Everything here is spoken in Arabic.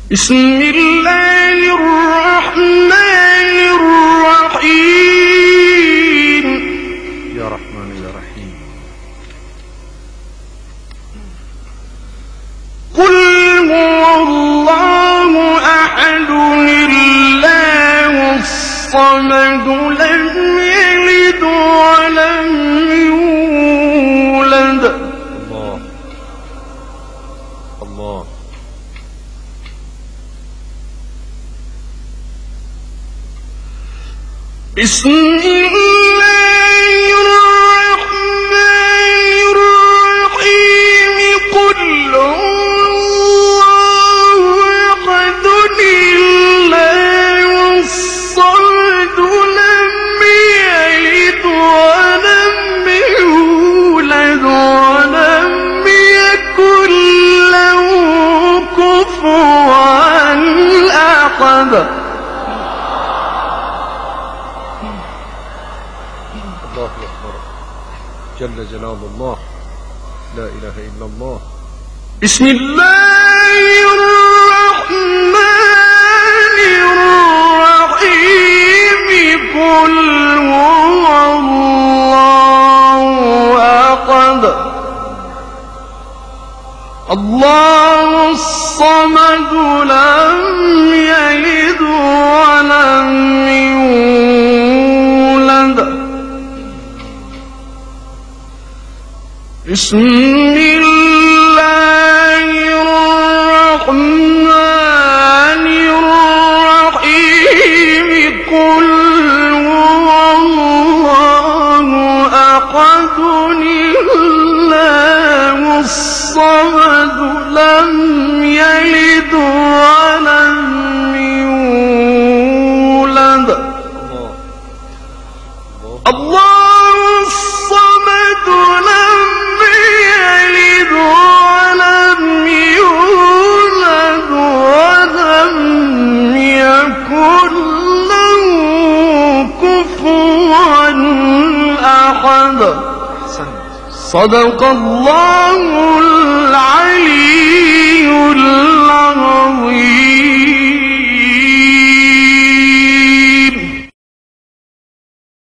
بسم الله الرحمن الرحيم. يا رحمن يا رحيم. قل هو الله أحد الله الصمد لم يلد ولم يولد. الله الله. بسم الله الرحمن الرحيم. قل الله أحد الله الصمد لم يلد ولم يولد ولم يكن له كفوا أحد. الله أكبر جل جلال الله. لا إله إلا الله. بسم الله الرحمن الرحيم. قل هو الله أحد الله الصمد لم يلد ولم يولد. بسم الله الرحمن الرحيم. قل هو الله أحد الله الصمد لم يلد ولم يولد. الله الصمد لم يلد ولم يولد ولم يكن له كفوا أحد. صدق الله